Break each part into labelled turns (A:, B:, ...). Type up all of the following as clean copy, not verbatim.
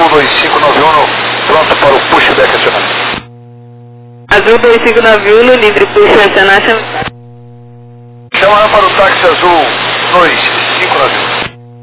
A: Azul 2591, pronto para o push back acionamento.
B: Azul 2591, livre push acionar.
A: Chamar para o táxi Azul 2591.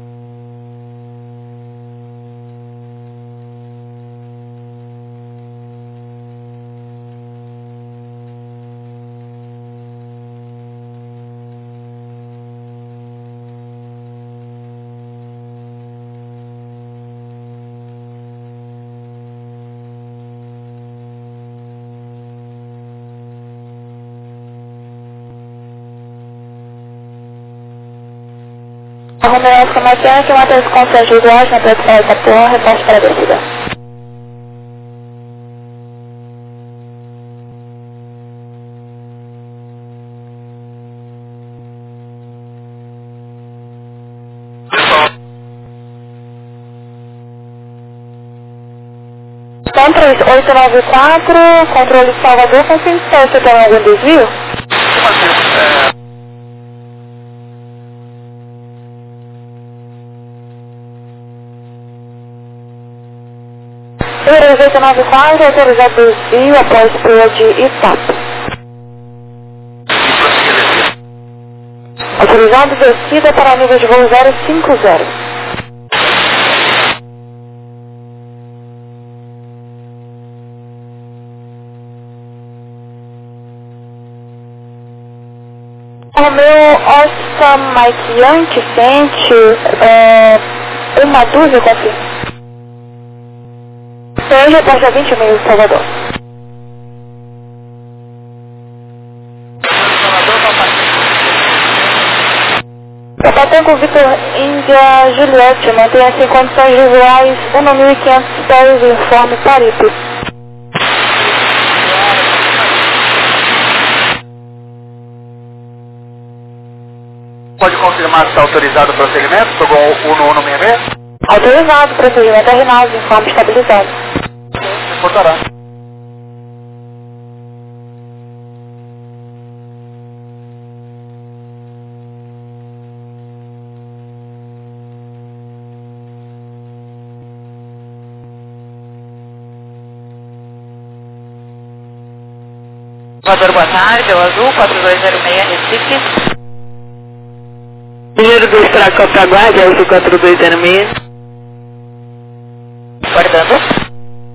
C: Romeu Escamaquian, que mantém os conselhos usuários na produção de Itapuã, reporte para a descida. Tom 3894, controle de Salvador, com que você tem algum desvio? Número 894, autorizado desvio após pula de Itap. Autorizado descida para nível de voo 050. Romeu Oscar Mike Yankee, sente uma dúvida aqui. Hoje reporte a 20 mil, Salvador. Papatanco Victor Índia Juliette, mantenha-se em condições visuais 1.500 pés, informe Paripe.
A: Pode confirmar se está autorizado o prosseguimento? Pegou o 1166?
C: Autorizado, procedimento é Rinaldo, informe estabilizado.
A: Reportará.
B: Salvador, boa tarde, é o Azul 4206 Recife. Número 2 para a Copa Guarda, é o Azul 4206. Guardando.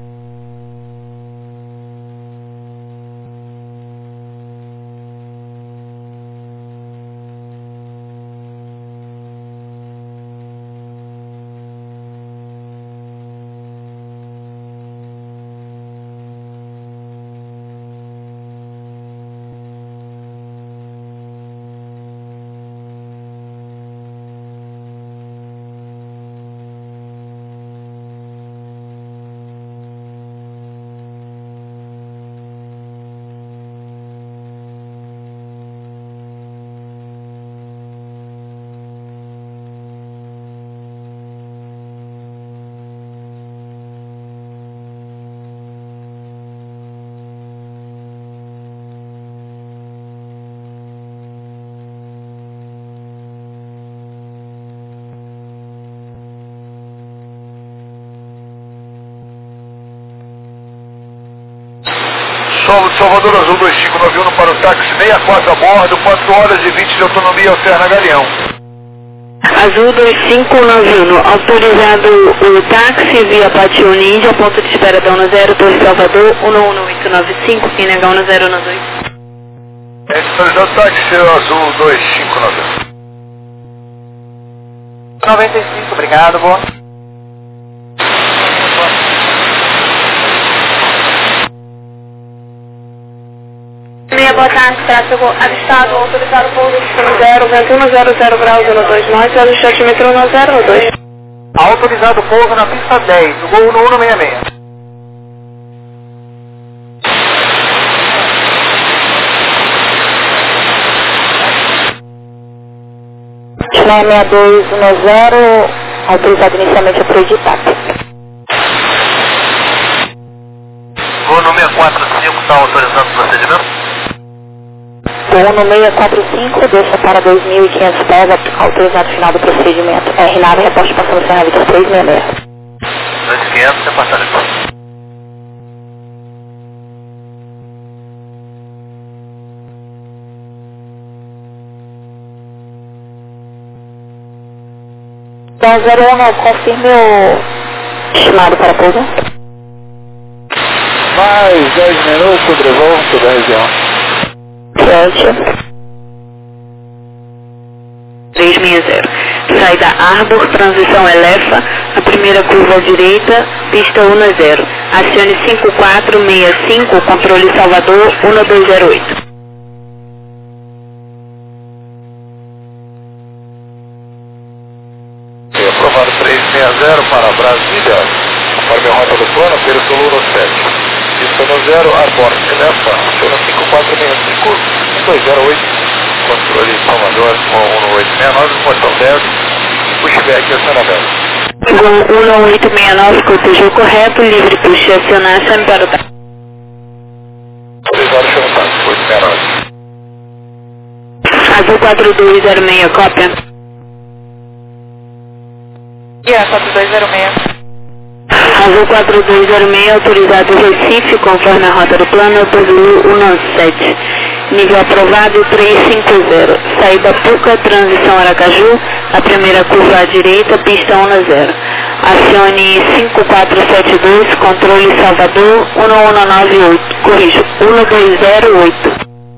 A: Salvador Azul 2591 para o táxi 64 a bordo, 4 horas e 20 de autonomia, Serra Galeão.
B: Azul 2591, autorizado o táxi via Patio Ninja, ponto de espera da 102 Salvador, 11895, Pinega 1012.
A: Autorizado o táxi Azul 2591.
D: 95, obrigado, boa.
C: Boa tarde, tráfego avistado, autorizado pouso de 0, vento 100 graus 02 norte, altímetro 102.
D: Autorizado pouso na pista 10, do voo 1166.
C: China 6210, autorizado inicialmente a projetar.
A: Voo no 645 está autorizado o procedimento?
C: Voo no 645, deixa para 2.500 pés, autorizado final do procedimento. RNAV, reposte passando Serra Vitor 366.
A: 500, você passa depois.
C: Então, 01, confirme o chamado para pouso.
D: Mais 10 minutos de volta da região.
C: Certo.
B: 360. Saída Arbor, transição Elefa, a primeira curva à direita, pista 10. Acione 5465, controle Salvador 1208.
A: Aprovado 360 para Brasília, para minha rota do plano, pelo Sul 7. Pista 10, Arbor, Elefa, aciona 5465, 208, controle Salvador com 1869, portão 10, pushback acionamento.
B: Gol 1869, cortejo correto, livre push acionar, chame para o táxi.
A: 3 horas chama o táxi, 869.
B: Azul 4206, cópia.
C: Dia 4206.
B: Azul 4206, autorizado Recife, conforme a rota do plano, Brasil 17. Nível aprovado 350. Saída Puca, transição Aracaju, a primeira curva à direita, pista 10. Acione 5472, controle Salvador 1198, corrijo, 1208.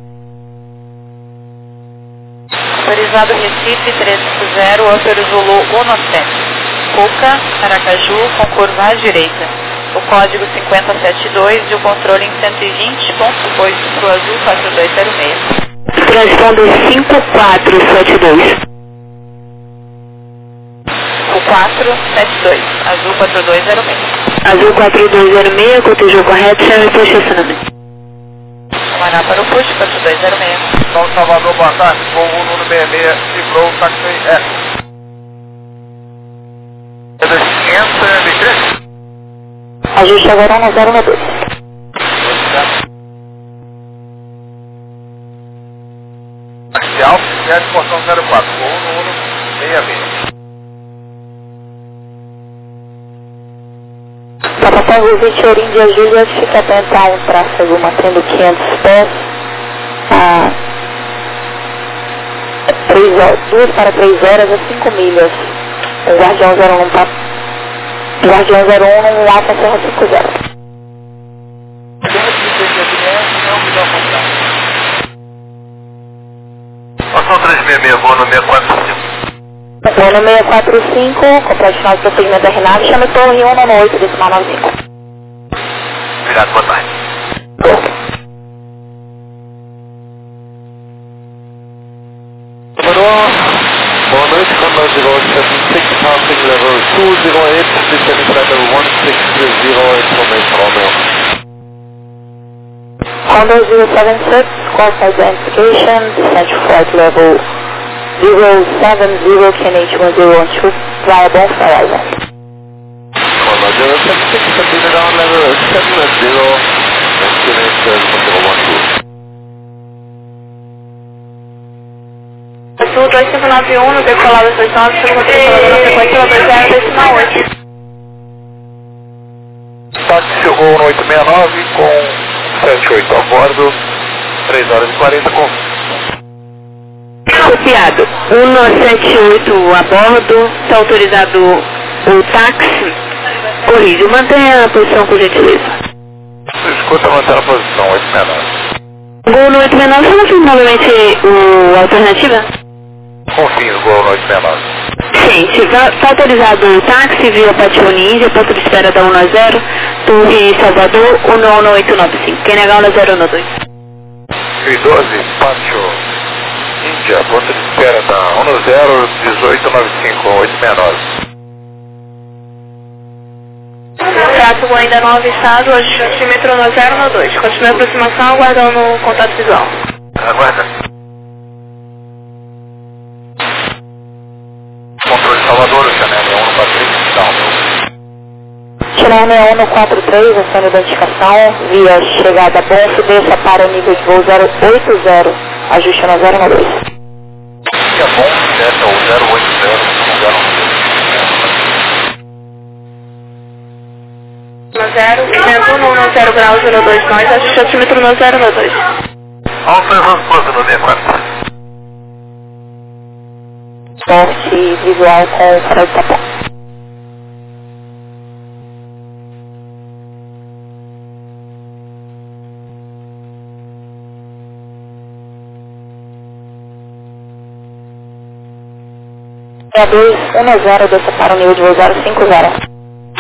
C: Autorizado Recife 350, autorizou 17. Puca, Aracaju, com curva à direita. O código 5072 e o controle em 120.8 para o Azul 4206.
B: Transponder 5472.
C: O 472, Azul 4206.
B: Azul 4206, cortejo correto, chame para estacionamento.
C: Camará para o push 4206.
A: São Salvador, boa tarde, voo 166, cifrou, táxi X. É 523?
C: Ajuste agora no 012.
A: Taxi Alfa, 7, portão 04, voo 166.
C: Capitão Visite Oríndia Júlia, fica atento a um tráfego mantendo 500 pés. 2 para 3 horas a 5 milhas. O Guardião 01 tá. Guardião 01 no Alfa Serra 50.
A: Portão 366, voo no 645.
C: Voo no 645, complete final de procedimento da Renata, chame Torre 198, decimal 95.
A: Obrigado, boa tarde.
D: Boa noite, Condor 076, passing level 208, descending level 1630, information Romeo.
C: Condor 076, call for identification, descent to flight level 070, KNH1012, via Bonfire Island.
D: Condor 076, continue down level 70, and KNH 1012.
C: Sul 2591, no decolado 69, chegou a na frequência 20
A: Táxi chegou no 869 com 78 a bordo, 3 horas e 40 com...
B: Copiado. 178 a bordo, está autorizado o táxi. Corrijo, mantenha a posição por gentileza.
A: Escuta, manter a posição, 869.
B: Gol no 869, você confirma novamente o alternativa?
A: Confio no gol no 869.
B: Sim, está autorizado o táxi via Patio Ninja, ponto de espera da 10, Torre Salvador 11895. Quem negar 1012.
A: 12, Pátio Índia, ponto de espera da 101895, 869.
C: Tráfego ainda não avistado, ajuste antímetro no 012. Continue a aproximação, aguardando o contato visual.
A: Aguarda. Controle Salvador, Chanel 143, down.
C: Chanel 143, ação de identificação, via chegada Bonfim, desça para o nível de voo 080, ajuste no 012.
A: Via Bonfim, desça o 080, 012.
B: vento 110 graus 02 nós, ajuste altímetro 9092.
A: Alfa Evan Close no D4.
B: Sorte visual com farol de tapão. É 210, desça para o nível de voo 050.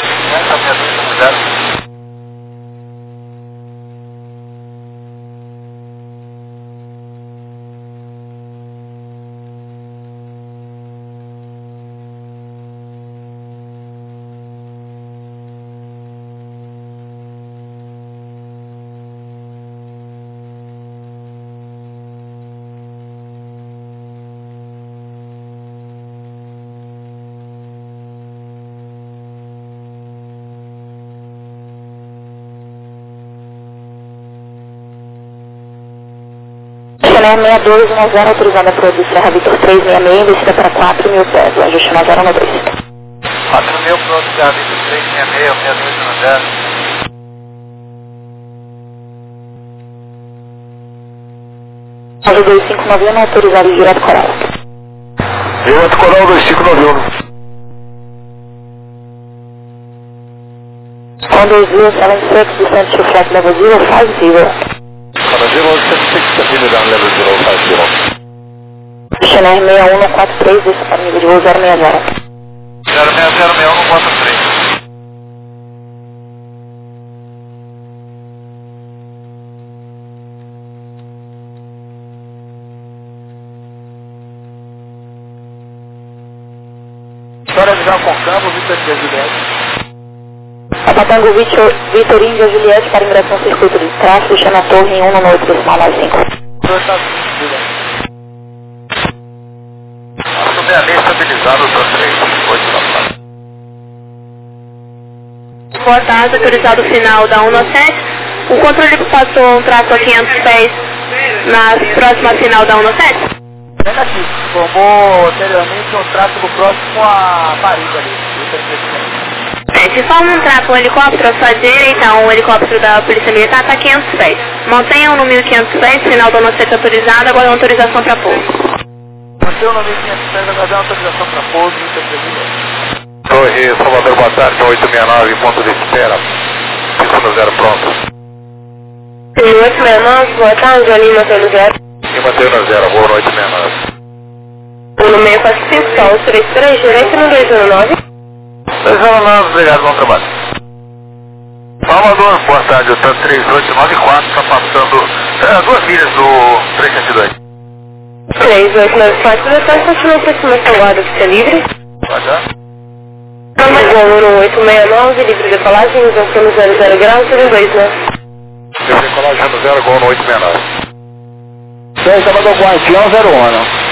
B: Channel 6210, autorizada para o Serra Vitor 366, descida para 4.000 pés, o ajuste 9092.
A: 4.000 pronto, Serra Vitor 366, 6210.
B: Asa 2591, autorizado direto Coral.
A: Direto Coral 2591.
B: Condor 076, descent to flight level 050.
A: Condor 076, continue down level 050.
B: Channel 6143, desça para o nível de voo 060.
A: 0606143. História de João Concampo, Vitor India Juliette.
B: Patango Vitor India Juliette para ingressão ao circuito de tráfego, chama a torre em 1 noite decimal 95.
A: Assumir a lei estabilizada para 3, 8 da tarde.
B: Boa tarde, autorizado final da 197. O controle passou um tráfego a 500 pés na próxima final da 197?
A: Negativo. Formou anteriormente um tráfego próximo a Paris ali.
B: Se forma um tráfego, um helicóptero à sua direita, um helicóptero da Polícia Militar está a 500 pés. Mantenham no 1500 pés, final da 197 autorizado, agora é autorização para pouso.
A: Mantenham no 1500 pés, agora é autorização para pouso, Torre Salvador, boa tarde, 869, ponto de espera. 510 pronto.
B: 869, boa tarde, Lima pelo 0.
A: Lima Taylor 0, boa noite, 69.
B: 1645, Sol 33, direito no 219.
A: 219, obrigado, bom trabalho. Salvador, boa tarde, o TAN 3894 está passando 2 milhas do 302.
B: 3894, depois continua a aproximação guarda que é livre.
A: Pode já?
B: Voo 869, livre de decolagem, isenção no 00 graus, 2, né?
A: Livre de decolagem no 0, gol no 869.
D: 6, Salvador Guardião 01.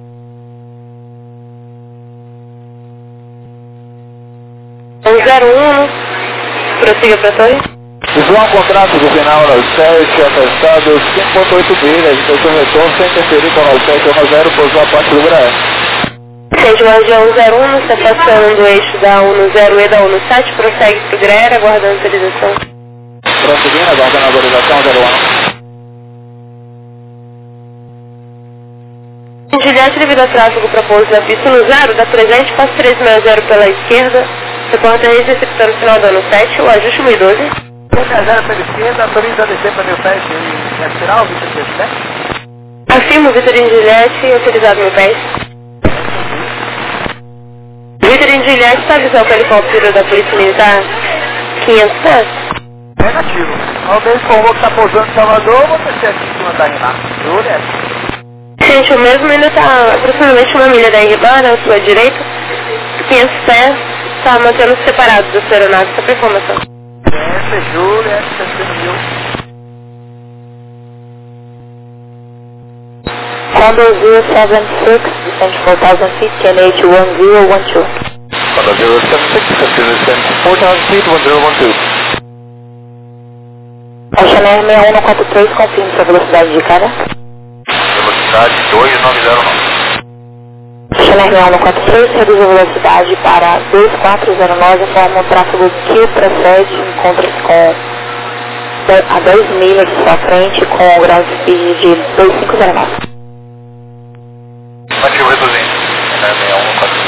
B: 01, prossiga para a torre.
D: Visual contrato do final ao 7, atestado 5.8 milhas, depois o retorno sem interferir com o 7 ao 0, pousou a parte do Brasil.
B: Seja o Guardião 01, está passando do eixo da 10 e da 17, prossegue para o Greer, aguardando a autorização.
D: Prosseguindo, aguardando a autorização 01.
B: Juliette, devido ao tráfego para pouso da pista no 0, da presente, passo 360 pela esquerda, repórter receptor no final do ano 7, o ajuste 1012.
A: 360 pela esquerda, autoriza a descer para 1007 e aspirar o Vitor Juliette?
B: Afirmo, Vitorino Juliette, autorizado 1000 pés. Vitorino Juliette, está avisando o helicóptero da Polícia Militar 500 pés?
A: Negativo. Alguém informou que está pousando em Salvador, vou descer aqui em cima da Renato. Juliette.
B: Gente, o mesmo ainda está aproximadamente 1 milha da Iribana, à sua direita, 500 pés, está mantendo-se separado da aeronave, só para informação.
A: Juliette, 70.000.
B: Condor 076, descend 4,000 feet, KNH 1012.
A: Condor 076, descend 4,000 feet, 1012.
B: Oceaner 6143, confirme sua velocidade de cara.
A: Velocidade 2909.
B: Chanel 143, reduz a velocidade para 2409, informa o tráfego que procede, encontra-se a 10 milhas de sua frente com o ground speed de 2509.
A: Ativo reduzindo, Chanel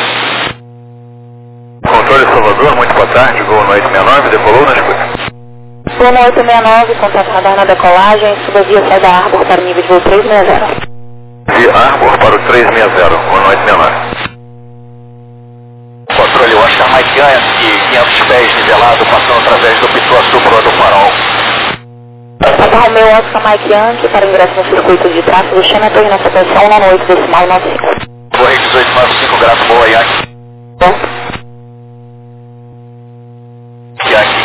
A: 143. Controle Salvador, muito boa tarde, Gol no 869, decolou na escuta.
B: Gol no 869, contato radar na decolagem, suba via sai da Arbor para o nível de voo 360.
A: De Arbor para o 360, Gol no 869. Controle Oscar Mike Yankee, 500 pés nivelado, passando através do Pituaçu para do farol.
B: Papa Romeo Oscar Mike Yankee para ingresso no circuito de tráfego, chama a torre na sequência 198,95.
A: Torre 1895, grato, boa Yankee.
B: Bom.
A: Yankee.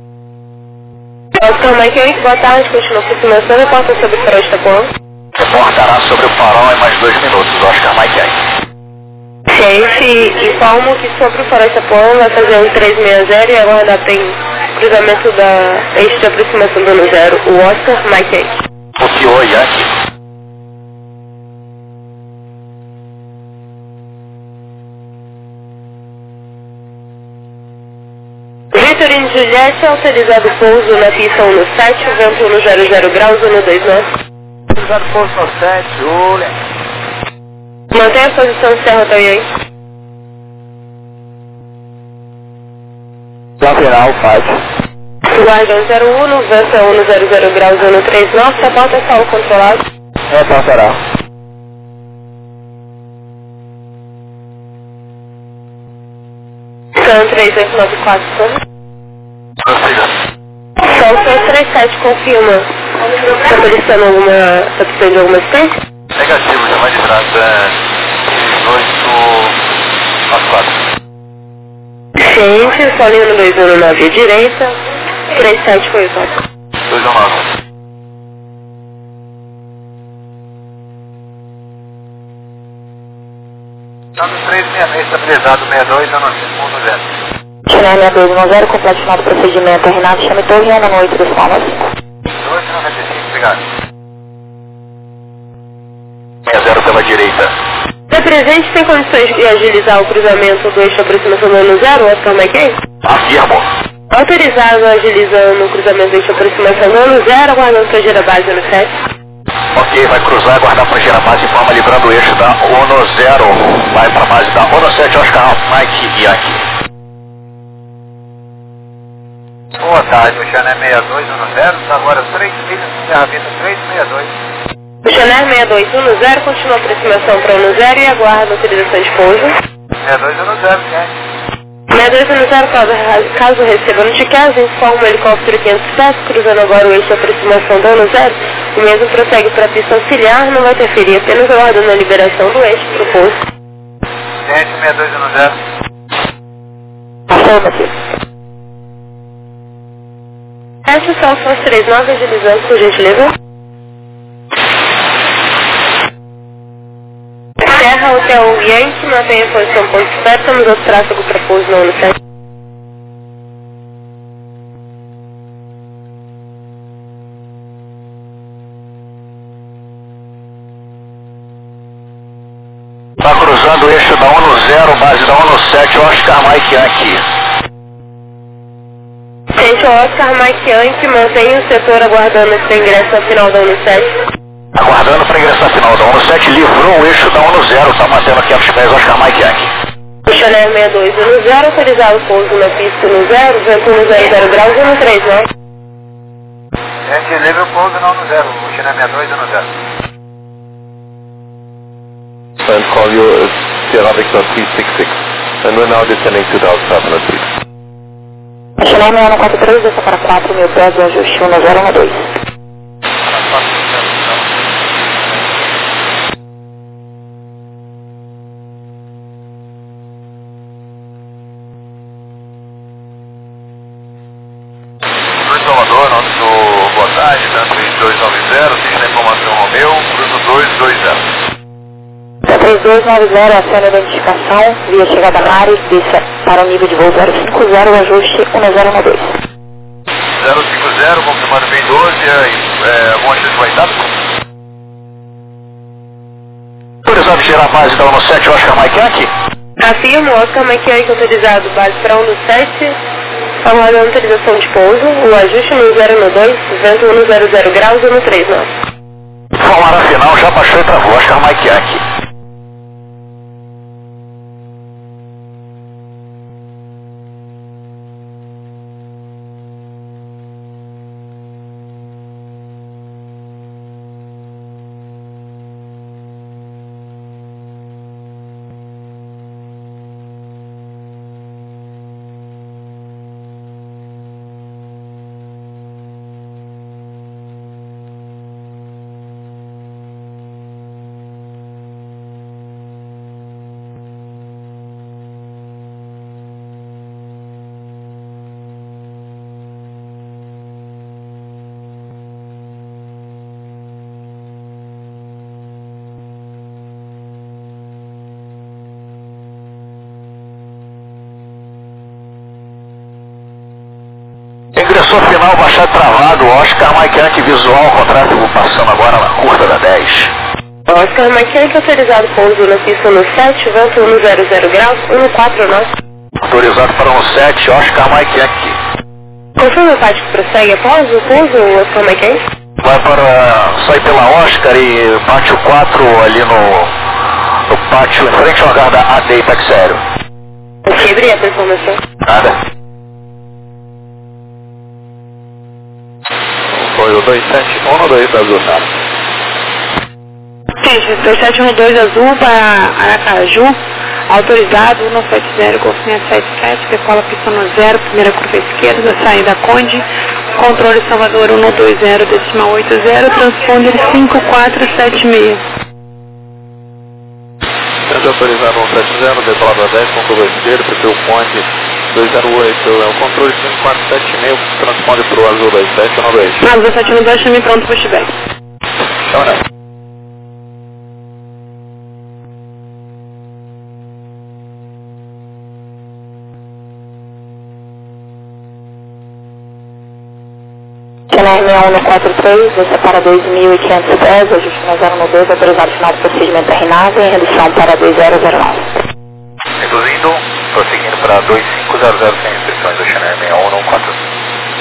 B: Oscar Mike Yankee, boa tarde, continua aproximação, reporta sobre o farol de Itapuã.
A: Reportará sobre o farol em mais 2 minutos, Oscar Mike Yankee.
B: Ciente, informo que sobre o farol de Itapuã vai fazer um 360 e agora tem cruzamento da eixo de aproximação do ano 0, o Oscar Mike Yankee.
A: O que o Yankee?
B: Vitorino Juliette, autorizado pouso na pista 17, vento no 00 graus, 129.
A: Autorizado pouso no 7, Julia.
B: Mantenha a posição de Serra Hotel Yankee.
A: Lateral, 5.
B: Guarda 01, vento 100 graus, 139, sapato é solo controlado.
A: Reportará.
B: São 3894, sobre.
A: Prossiga.
B: Sol 37, confirma. Está solicitando alguma, está precisando de alguma assistência?
A: Negativo, já vai livrado, 1894.
B: Ciente, solinho no 219 à direita, 37 foi o toque.
A: 219. Está no 366, estabilizado 62, não sei,
B: 6210, completo final do procedimento. Renato, chame torre 1 no 8 dos palmas.
A: 295, obrigado. 60 pela direita.
B: Presente, tem condições de agilizar o cruzamento do eixo de aproximação do ano 0, Oscar McKay?
A: Afirmo.
B: Autorizado agilizando o cruzamento do eixo de aproximação do ano 0, aguardando sua gira base no 7.
A: Ok, vai cruzar, aguardar para gira base, informa livrando o eixo da ONU 0. Vai para a base da ONU 7, Oscar Mike Yankee. Boa tarde, o Chanel 6210, está agora 3 milhas, encerramento 362.
B: O Chanel 6210 continua a aproximação para o ano 0 e aguarda a autorização de pouso.
A: 6210, gente.
B: 6210, caso receba notificados, informa o helicóptero 500 pés, cruzando agora o eixo de aproximação do ano 0. O mesmo prossegue para a pista auxiliar, não vai interferir, apenas aguardando a liberação do eixo para o pouso.
A: Gente, 6210.
B: Afirmativo. Essas são as 39 agilizando, por gentileza. Serra Hotel Yankee, mantenha a posição ponto espera, estamos ao tráfego para pouso no ano 7.
A: Está cruzando o eixo da ONU 0, base da ONU 7, Oscar Mike Yankee.
B: Gente, o Oscar Mike Yankee mantém o setor aguardando esse ingresso ao final da ONU 7.
A: Aguardando para ingressar final da ONU 7, livrou o eixo da ONU 0, está mantendo 500 pés, Oscar Mike Yankee.
B: O Chanel 6210, autorizado o pouso na pista no 0, vento no 00 graus, 139.
A: Gente, livre o pouso na ONU 0, o Chanel 6210.
D: And call you Sierra Victor 366. And we're now descending to Dallas 500 feet.
B: O Chanel 6143, desça para 4.000 pés, ajuste 1012.
A: Salvador, nosso boa tarde, tanto em 290, ficha a informação Romeu, cruzo 220.
B: 3290, aciona a identificação, via chegada Mares, desça para o nível de voo 050, ajuste 1012.
A: 050, confirmando bem 12, alguma chance vai estar? Autorizado dizer a base da 17 Oscar Mike Yankee?
B: Afirmo, Oscar Mike Yankee autorizado, base para 17, aguardando a autorização de pouso, o ajuste no 012, vento 100 graus, 139.
A: Formar a final, já baixou e travou, Oscar Mike Yankee. Ingressou final, baixado travado, Oscar Mike Yankee visual, contrato passando agora na curta da 10.
B: Oscar Mike Yankee autorizado pouso na pista no 7, vento 100 graus, 149.
A: Autorizado para 17, Oscar Mike Yankee.
B: Confirma o tático prossegue após o pouso, Oscar Mike Yankee?
A: Vai para sair pela Oscar e pátio 4 ali no pátio, em frente ao hangar da AD Itaque Sério.
B: Quebrei a performance.
A: Nada. Foi o 2712 azul, tá?
B: Gente, 2712 azul para Aracaju, autorizado 170, golfinha 77, decola pista no 0, primeira curva esquerda, saída Conde, controle Salvador 120, decimal 80, transponder 5476.
D: Centro autorizado 170, decolado a 10, com curva esquerda, perfil Conde 208, é o controle 5476, transponde para o azul 2712.
B: Azul 712, chame pronto para o pushback.
A: Então, né?
B: Channel 6143, você para 2.510, ajuste na 012, autorizado final do procedimento RNAV, em redução para 2009.
A: Reduzindo, prosseguindo para 2500 sem restrições do Channel 6114.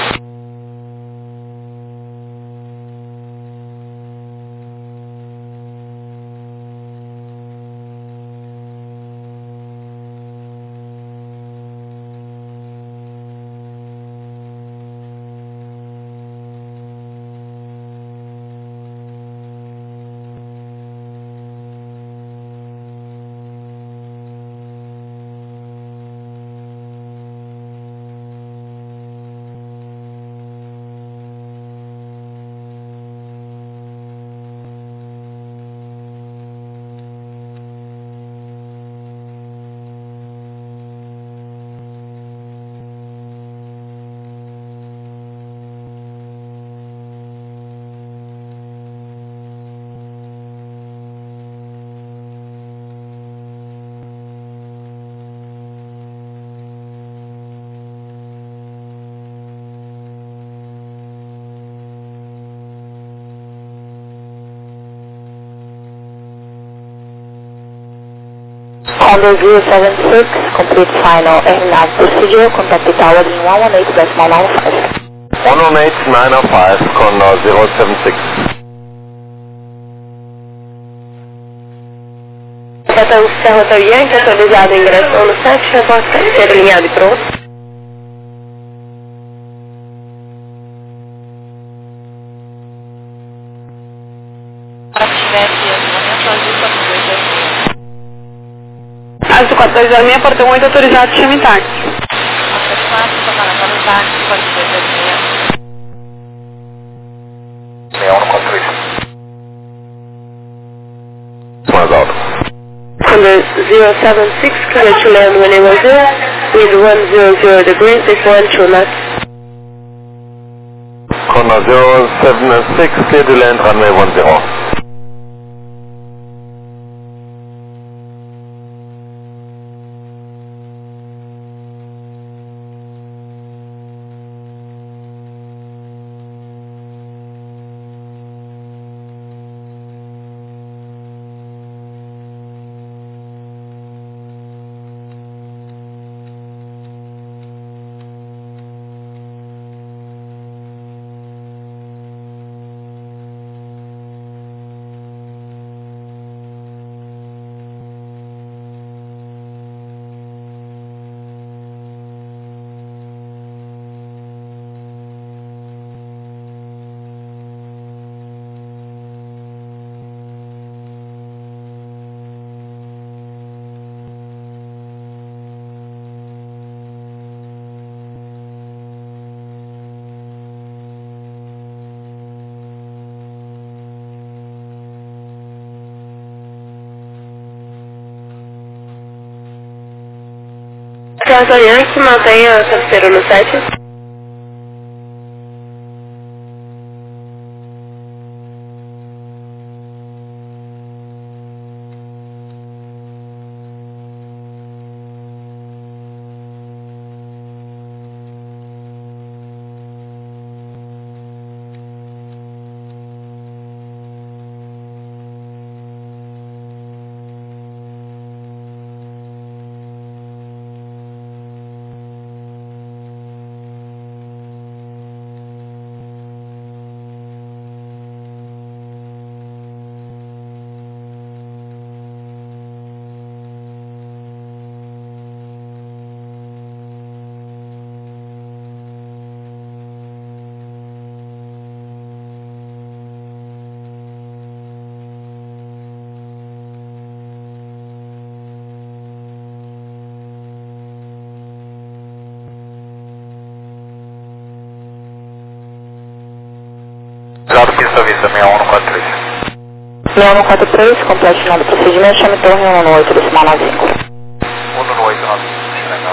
B: Honda 076, complete final RNAV procedure, contact the tower in 118.95.
D: 118.905 con 076.
B: Capitão Serra Yankee, atualizado ingresso no 7, repórter ser alinhado e pronto.
C: Para tivesse acionamento azul 4206.
B: Azul 4206, portão 8, autorizado, chame táxi.
C: Autorizado, tocando para o táxi 4206.
A: 6143.
D: Mais alto.
B: Honda 076, clear to land when it was there, with 100 degrees, if 12 knots.
D: Con 076, clear to land, runway 10.
B: César Yankee, mantenha terceiro no 7.
A: Exato, pista vista 6143.
B: 6143, completinado o procedimento, chame torre 118, decimal 95.
A: 11895, China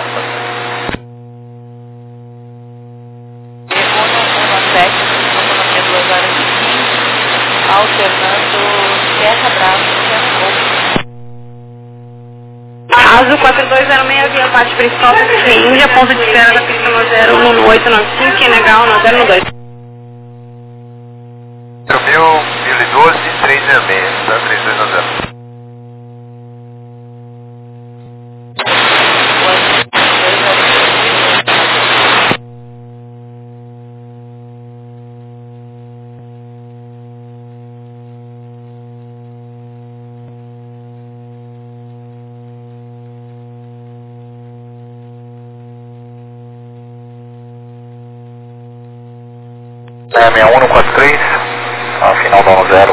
C: 117, autonomia 2 horas e 15, alternando Serra Brava e Serra Golfo. Azul 4206, via parte principal, Índia, ponto de espera da pista 10895, Inegal, 012.
A: 1012, 306, tá? 3290. É 6143, final do ano 0.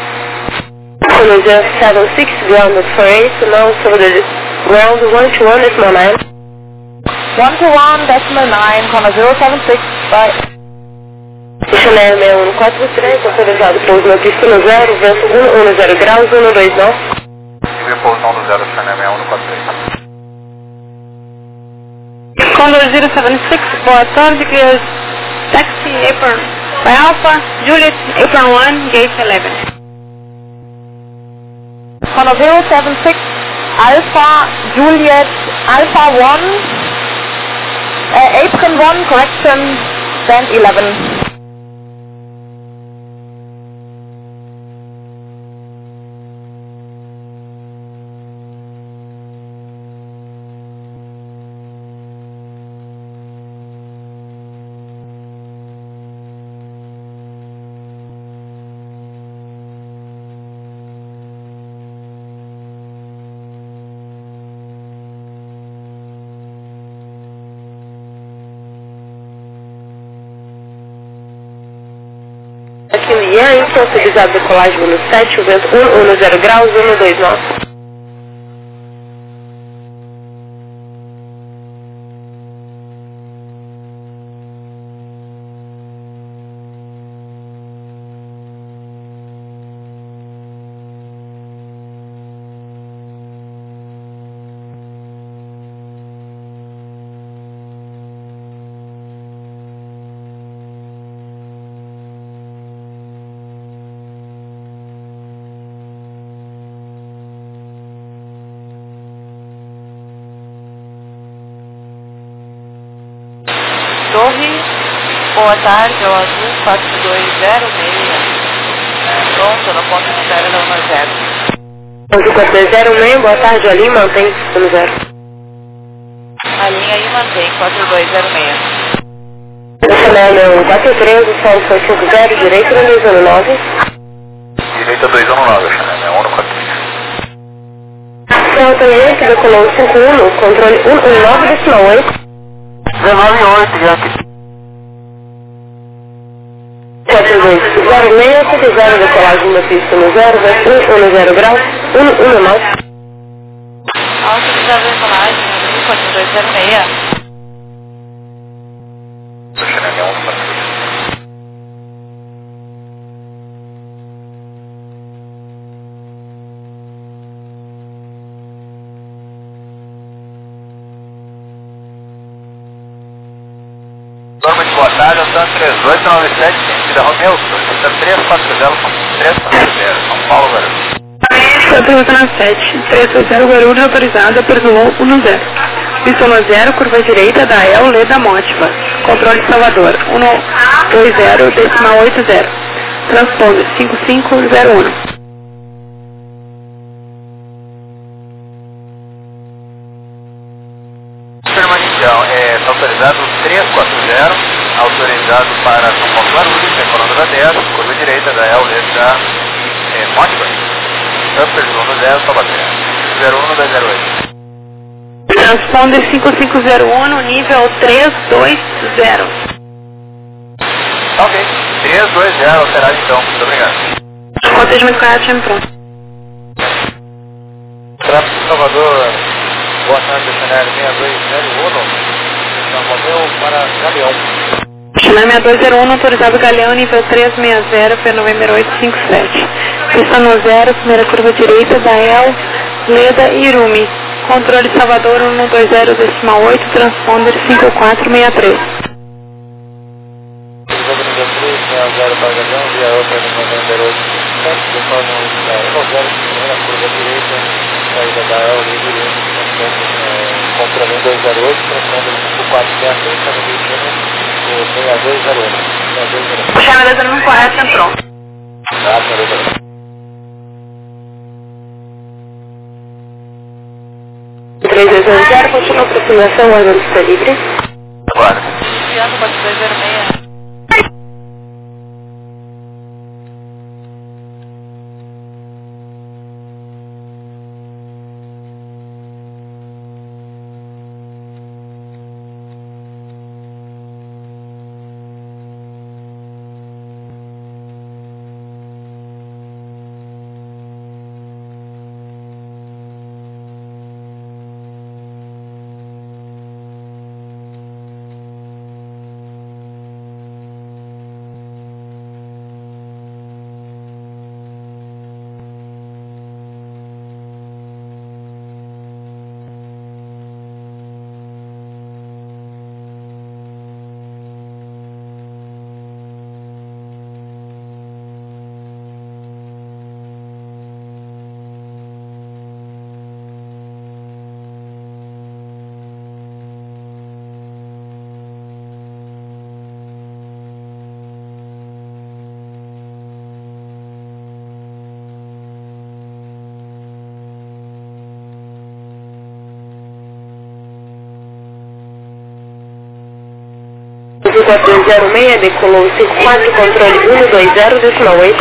B: 076, ground for 8, now over the ground 121, decimal 9. 121, decimal 9, 076, bye. Chanel 6143, autorizado pouso na pista no 0, vento 110 graus, 129.
A: E repouso no 0, Chanel 6143.
C: Condor 076, boa tarde, clear taxi, apron by Alpha, Juliet, apron 1, gate 11.
B: Condor 076, Alpha, Juliet, Alpha 1, apron 1, correction, stand 11. Aqui no Yankee, autorizado decolagem no 7, o vento 110 graus, 129.
C: Torre, boa tarde, ao Azul 4206, pronto, no ponto de espera da 10.
B: Azul 4206, boa tarde, ali, mantém no 0.
C: A linha aí mantém 4206.
B: Chanel 143, o solo foi 50, direito 219.
A: Direita 219, Chanel 6143.
B: Delta Yankee decolou 51, controle 119, decimal 8.
A: 198, Yankee.
B: 4206, decolagem da pista no 0, vento 110 graus, 119.
C: Autorizado a decolagem, Azul 4206.
A: Chanel 6143. São 3897, sentido Romeu, solicita 340, São Paulo, Guarulhos.
B: Santa Rosana 7, 380 Guarulhos, autorizada, Persolon 10. Pista 0, curva direita da El Leda Mótiva. Controle Salvador, 120, decimal 80. Transponder 5501.
A: Permanecião, está autorizado 340, autorizado para São Paulo, Guarulhos, decolando da 10, curva direita da El Leda Mótiva. Upper 10, Taubaté, 01-208.
B: Transponder 5501, nível 320.
A: Ok, 320, alterado então, muito obrigado.
B: Contagem muito correto, chame pronto.
A: Tráfego de Salvador, boa tarde, cenário 6201, São Romeu para Galeão.
B: Chanel 6201, autorizado Galeão, nível 360, para November 857. Pista no 0, primeira curva direita da El Leda Irumi. Controle Salvador 120, decimal 8, transponder 5463.
A: Número 360 para Galeão, via outra no November 857, depois no 10, primeira curva direita, saída da El Leda Irumi, controle 208, transponder 5463, está no destino 6208.
B: Chanel 201 correto, chame pronto.
A: Tá, senhor.
B: 3210, continua a aproximação, órgão está livre.
A: Claro.
C: Iniciando 4206.
B: Pista 4206, decolou 54, controle 120, decimal 8.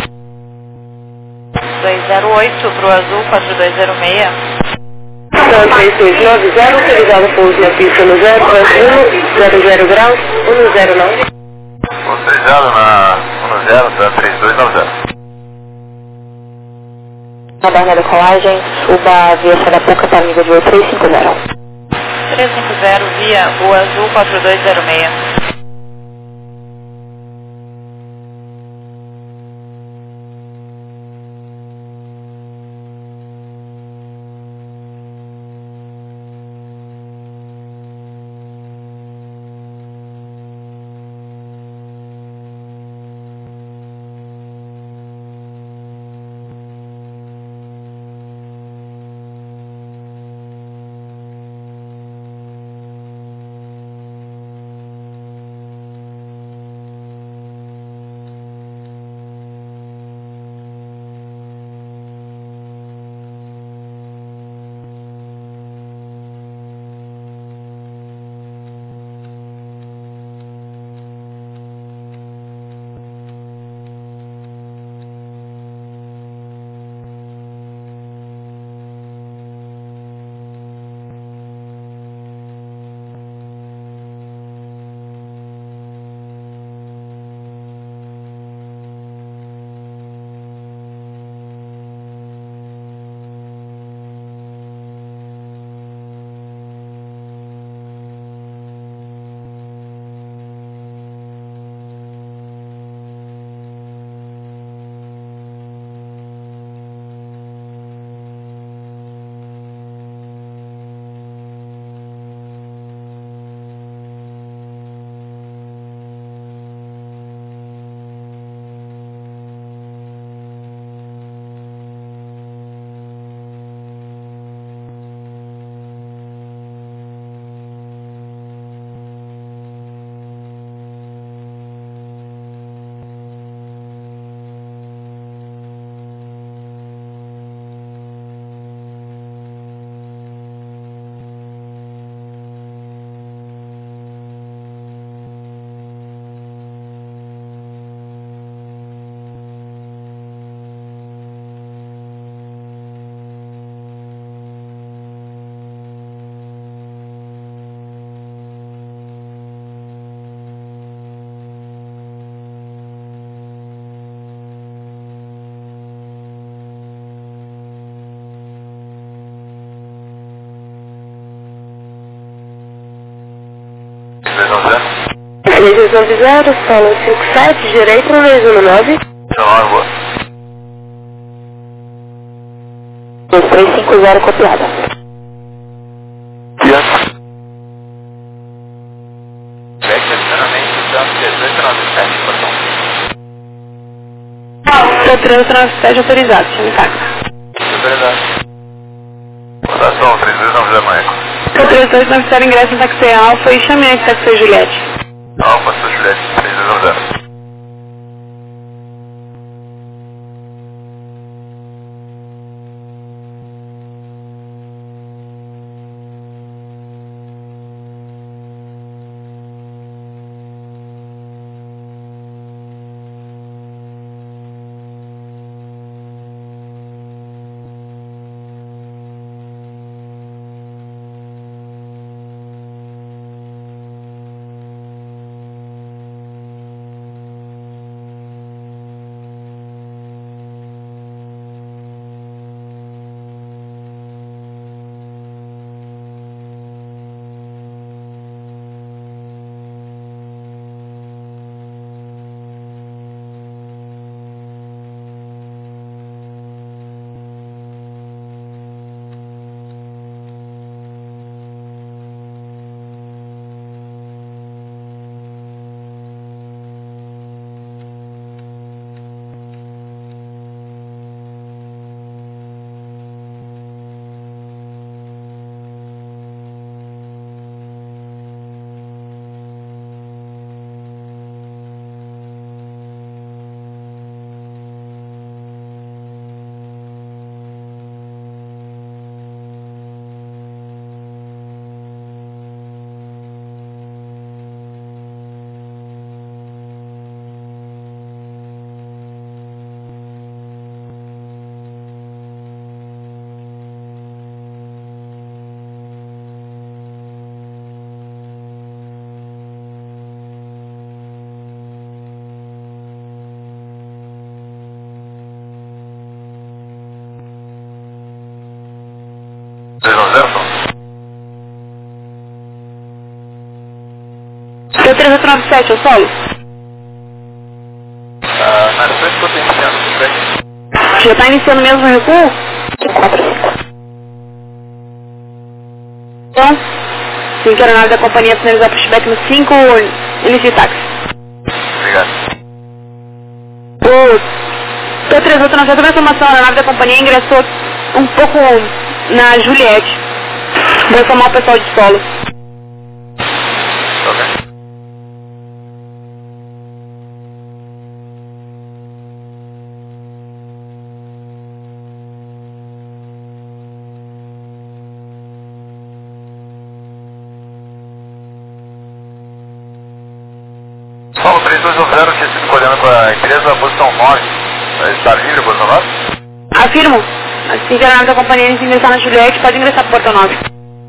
C: 208 para o azul, 4206.
B: São 3290, autorizado pouso na pista no 0, 00 graus, 109.
A: Autorizado na 10, tá 3290.
B: Na barra da colagem, suba a via Sarapuca para nível de 350.
C: 350 via o azul, 4206.
B: 390, solo 57, direito no 219.
A: 19, boa.
B: 2350 copiada.
A: Bianca. Back adicionamento, então, 1897, portão.
B: Tô 397 autorizado, chame táxi.
A: Autorizado. Rotação, 3290 Maico.
B: Tô 3297 ingresso no táxi Alfa e chame aí táxi Juliette.
A: Alfa, sou Juliette, 3290.
B: Tô 3897, eu solo.
A: Na frente que eu tô iniciando, tudo bem?
B: Já tá iniciando mesmo o recuo? 45. Então, sim, que a aeronave da companhia finalizar pushback no 5, inicie táxi.
A: Obrigado.
B: O T3897, a informação, a aeronave da companhia ingressou um pouco na Juliette. Vou informar o pessoal de solo.
A: Ok. Solo 3290, tinha sido colhendo com a empresa, posição 9. Está livre, posição 9?
B: Afirmo. Assim que a aeronave da companhia ingressar na Juliette, pode ingressar para o portão 9.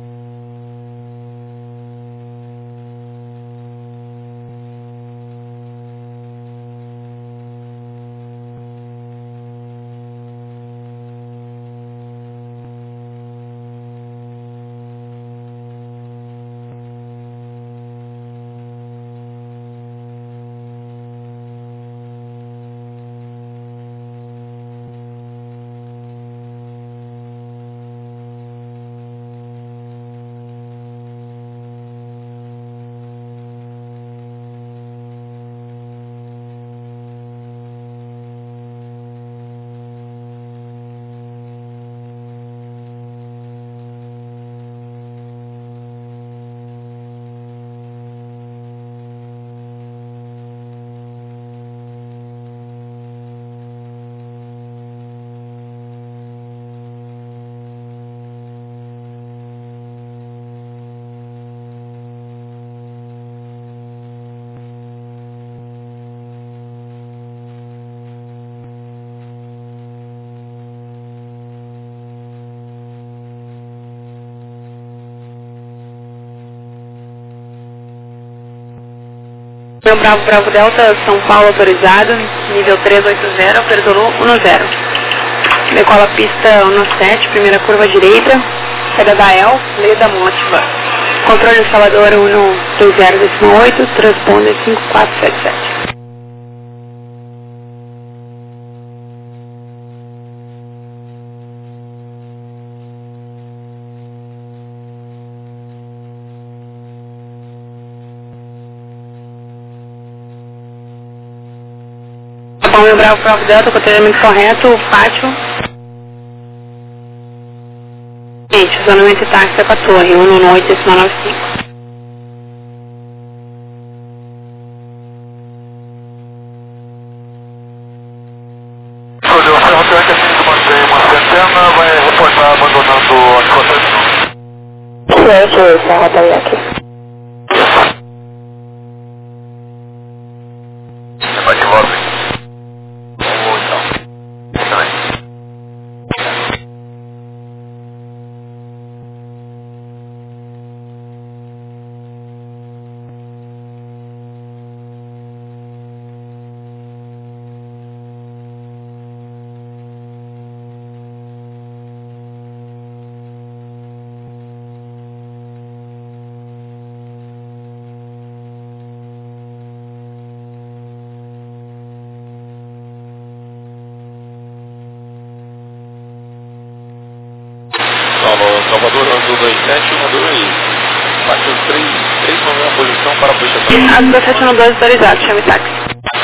B: Bravo, Bravo Delta, São Paulo autorizado, nível 380, Persolu 10. Decola a pista 17, primeira curva direita, saída da El, meio da Mótiva. Controle de Salvador 120,8, transponder 5477. Palme Bravo Bravo Delta, com o treinamento correto, pátio. Gente, zonamento de táxi para a torre, 118,95.
A: Escolheu o ferro que se mantém uma centena, vai reportar abandonando as costas.
B: Certo, essa rotaria aqui.
A: Vai de volta.
D: Salvador, Azul 2712, pátio 3 na posição para a projeção.
B: Azul 2712 autorizado, chame táxi.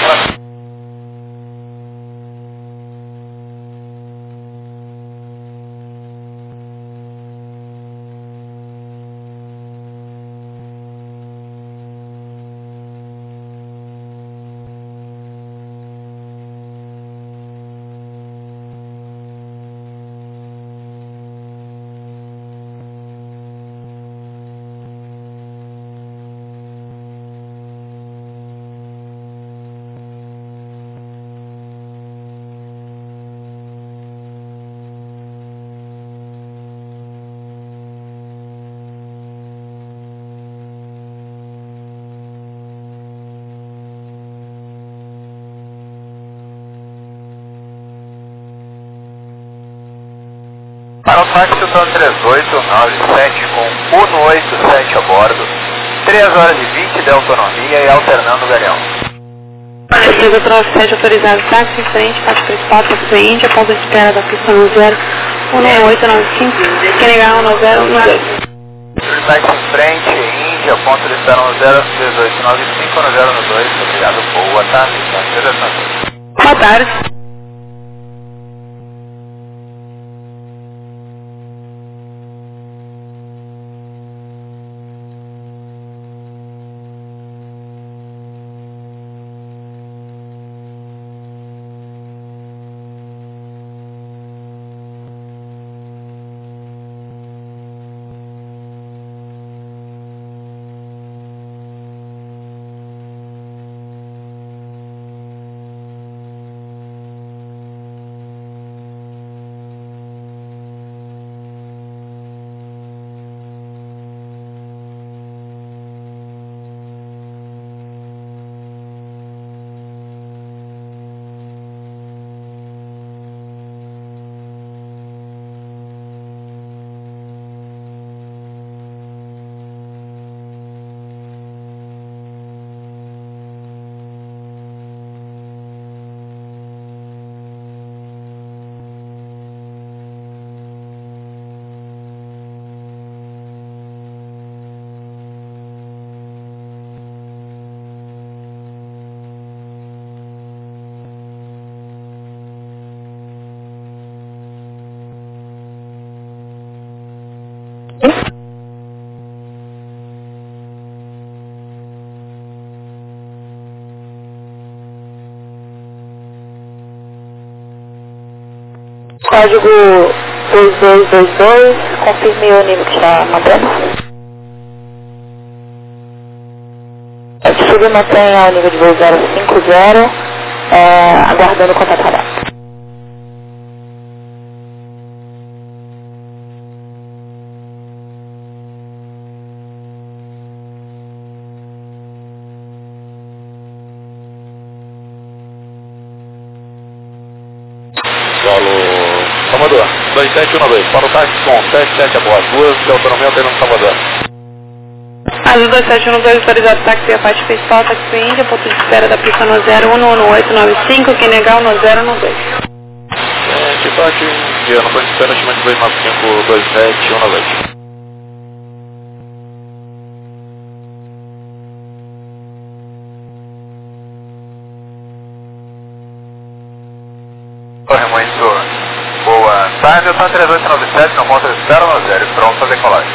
A: Para o táxi Tucano 3897 com 187 a bordo, 3 horas e 20 de autonomia e alternando o galhão.
B: Precisa para 7 autorizado, táxi em frente, pátio principal, taxi Índia, ponto de espera da pista 11895, quer negar 1012.
A: Táxi em frente, Índia, ponto de espera 1895, 1012, obrigado, boa tarde,
B: Boa tarde. Código 2222, confirme o nível que está mandando. A altitude mantenha o nível de voo 050, aguardando o contato radar.
D: Salvador, 2712, para o táxi com 77 a bordo, 2 de autonomia alternando Salvador.
C: Azul 2712, autorizado táxi a parte principal, táxi Índia, ponto de espera da pista no 011895, que negar no 012.
D: Equipagem Índia, no ponto de espera, estima de 29527
A: Corre muito. Boa tarde, eu tô 3897, no ponto de espera no 0, pronto a decolagem.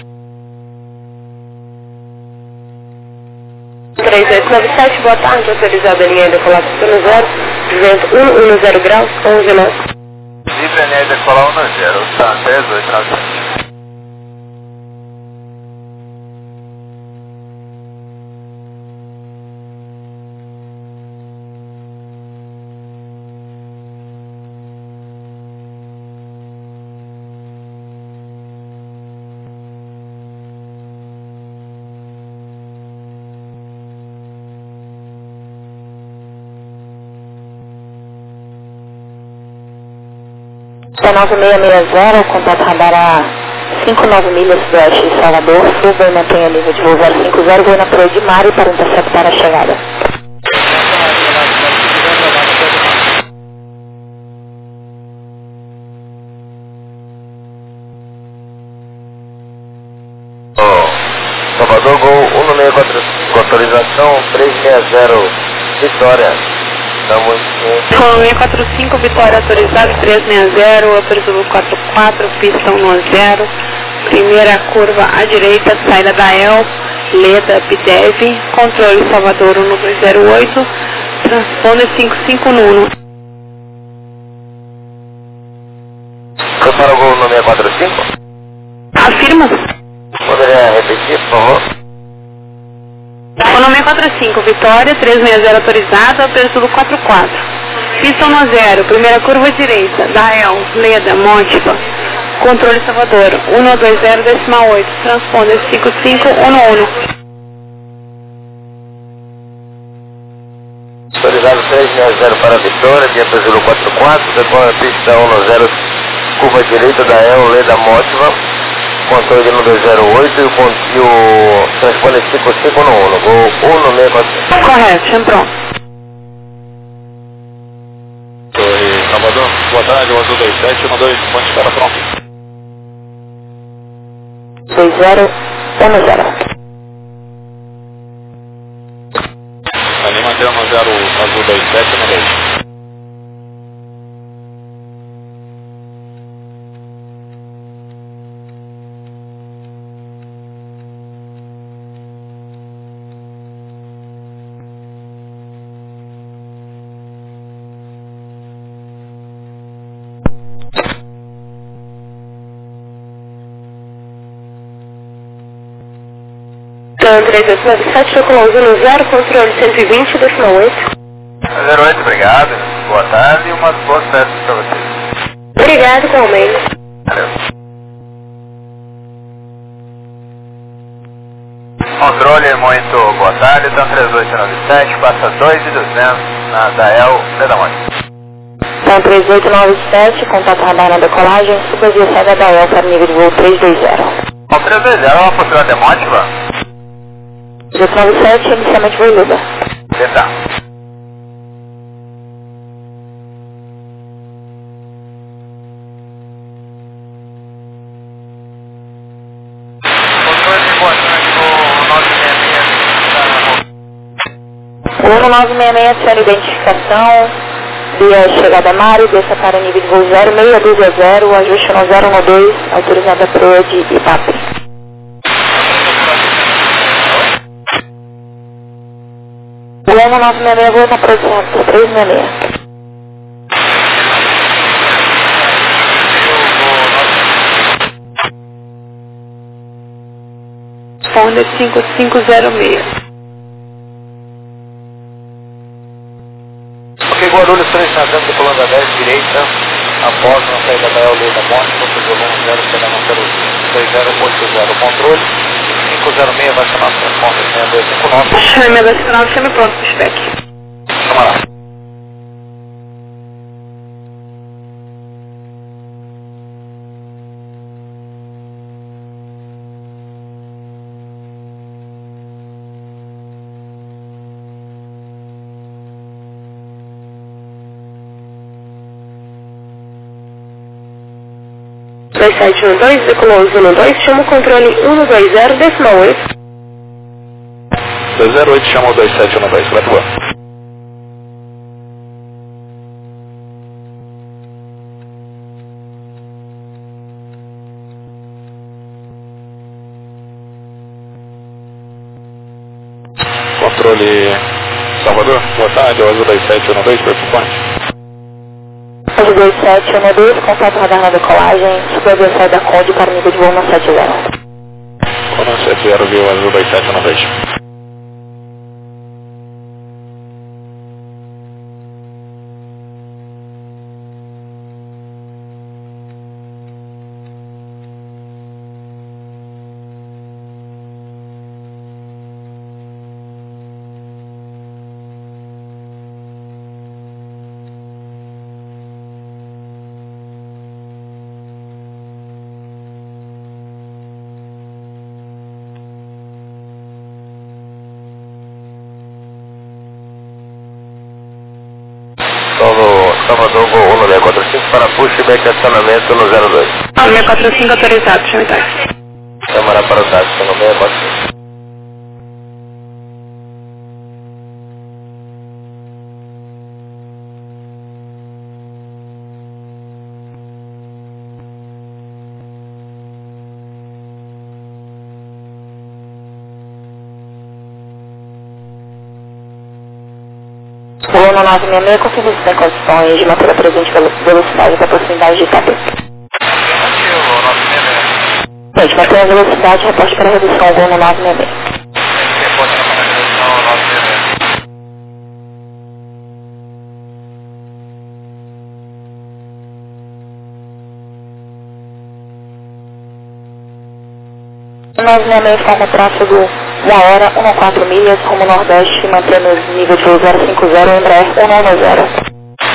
B: 3897, boa tarde, autorizada a linha de decolagem no 0, vento 110 graus, 11 nós.
A: Livre a linha de decolar 10, tá 3897.
B: Para 9660, contato radar a 59 milhas do oeste de Salvador, suba e mantenha nível de voo 050, voo na Praia de Mari para interceptar a chegada.
A: Salvador, Gol 1645, autorização 360, Vitória. Estamos em...
C: 645, Vitória autorizado, 360, Aperto 44, pista 10, primeira curva à direita, saída da El, Leda, Pidev, controle Salvador 1208, transponder 55
A: Foi para o Gol 1645?
C: Afirma.
A: Poderia repetir, por favor?
C: O nome é 45, Vitória, 360 autorizado, Aperto 44. Pista 10, primeira curva à direita, Dael, Leda, Montipa, controle Salvador, 120,8, transponder 5511.
A: Autorizado 360 para Vitória, via Brasil 44, depois a pista 10, curva direita da El, Leda, Montipa, controle 1208 e o transponder 5511, Gol 1645.
C: Correto, chama pronto.
D: Oi, Salvador, boa tarde, o Azul 2712, ponto de espera pronto.
B: 2010.
D: Ali mantendo no 0 Azul 2712.
B: Então, 3897, circulou 0, controle 120, decimal 8.
A: 08, obrigado. Boa tarde e umas boas festas para vocês.
B: Obrigado, igualmente.
A: Valeu. Controle muito boa tarde, então 3897, passa 2.200 na Dael, Pedamonte.
B: Então, 3897, contato radar na decolagem, suba via saída da El para nível de voo 320.
A: Bom, 320 é uma possibilidade demótica?
B: 1897, inicialmente voo Luba.
A: Tá.
B: O 1966, senhora identificação, via chegada a Mari, desça para nível de voo 0620, ajuste no 012, autorizada proa de Ipape. O 1966 voo na produção por 366.
C: Responde 5506.
A: Ok, Guarulhos 3 na frente, decolando a 10, direita, após na saída da Eolê da Monte, no volume 0, será no 2080, controle, 506 vai chamar para a conta, 6259.
C: Chame da final, chame pronto, pushback.
A: Vamos lá.
B: 2712, decolou 12, chama o controle 120,8.
D: 208, chama o 2712, vai voar. Controle Salvador, boa tarde, o Azul 2712, Perfil Point.
B: Azul 2712, contato radar na decolagem, supervisão da Conde para nível de voo na 70.
D: Conan 70, viu, Azul 2712.
A: Salvador, Gol 645 para pushback acionamento no 02.
B: 645 autorizado, chama táxi.
A: Câmara para o táxi no 645.
B: Voo no 966, confirma se tem condições de manter a presente velocidade da proximidade de Itapi. Gente, manter a velocidade, reporte para a redução, voo no 966.
A: Reporte para a redução 966.
B: O 966 forma tráfego 1 hora, 1,4 milhas, rumo nordeste, mantendo o nível de voo 050, Embraer 190.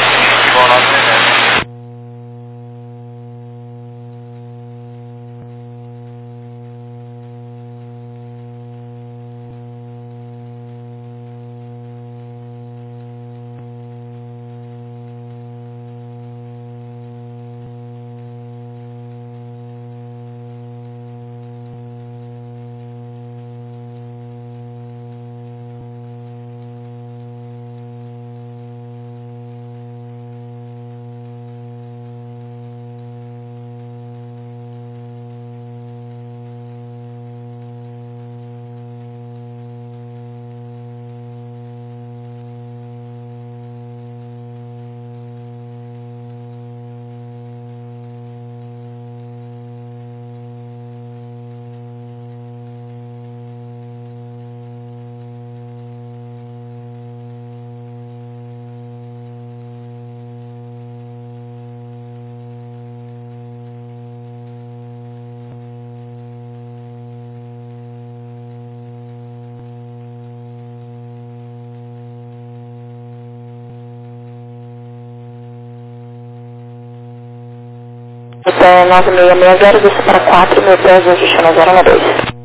B: Então, 9660, desce para 4, meu pés, ajuste na 012.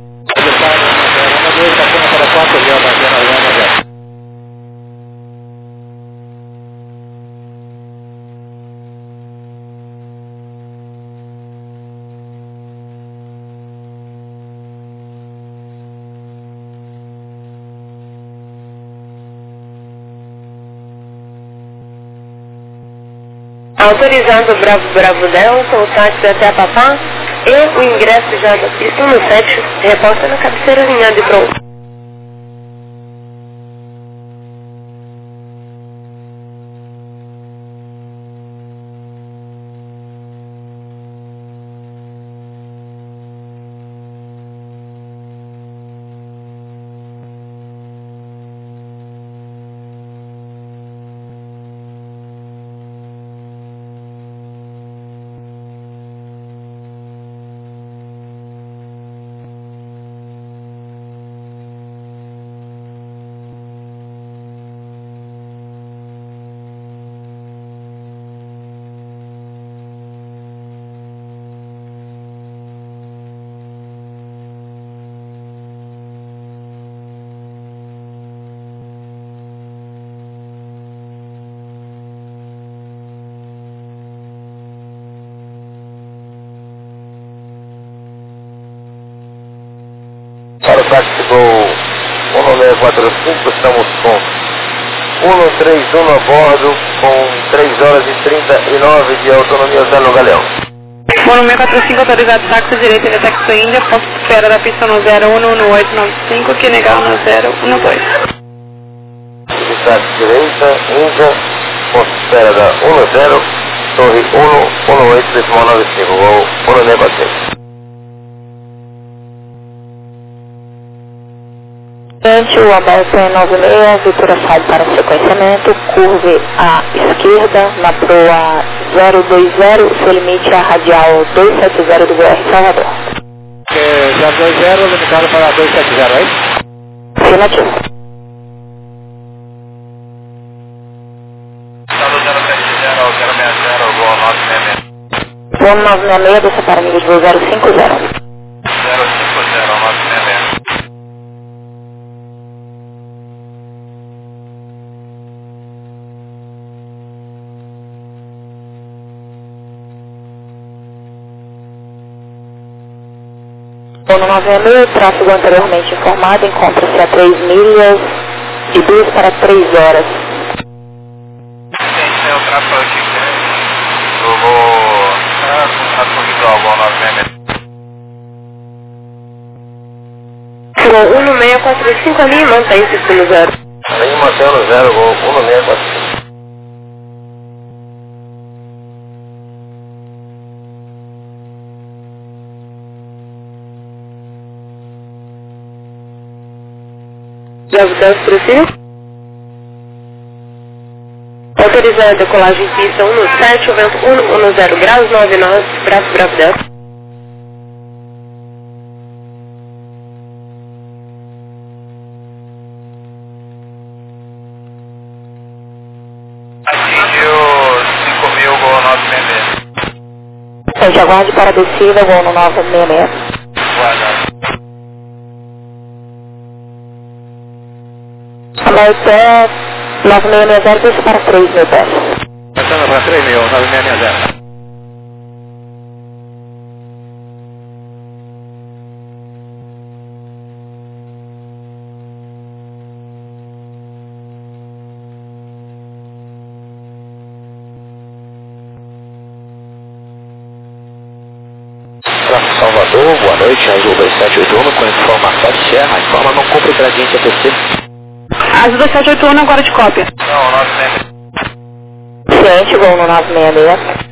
D: Para 4, via da 010.
B: Autorizando o Bravo Delta, o táxi até a Papá e o ingresso já da pista no 7, reposta na cabeceira alinhada e pronto.
A: 5, estamos com 131 a bordo, com 3 horas e 39 de autonomia Zero Galeão.
C: Voo 645 autorizado taxa direita de Taxi Índia, ponto de espera da pista no 011895, que negar no 012.
A: Taxi direita, Índia, ponto de espera da 10, torre 11895, voo 164.
B: O American 96, Vitória sai para sequenciamento, curve à esquerda, na proa 020, seu limite é a radial 270 do BR Salvador.
A: 020, limitado para 270, é isso?
B: Afirmativo.
D: Estado 070 ao 060, voo 966.
B: Voo 966, desça para nível de voo 050.
D: 050, 966.
B: Voo 966, tráfego anteriormente informado, encontra-se a 3 milhas de 2 para 3 horas.
D: Sim, tem o tráfego aqui, eu vou... tráfego visual, voo 966.
B: Voo 1645 ali, mantém-se no 0.
A: Aí mantendo 0, voo 1645.
B: Gravidade prefiro. Autorizar a decolagem em pista 17, o vento 110 graus, 9 nós, braço gravidade.
D: Atingiu 5.000, voo 966.
B: Gente, aguarde para a descida, voo no 966.
D: Guarda.
B: American 9660, desça para 3 mil pés.
A: Passando para 3.000, 9660.
E: Salvador, boa noite, Azul 278 com informação de Serra, informa não cumpre o gradiente ATC.
B: Azul 278 agora de cópia.
D: Não, 966.
B: Ciente, voo no 966.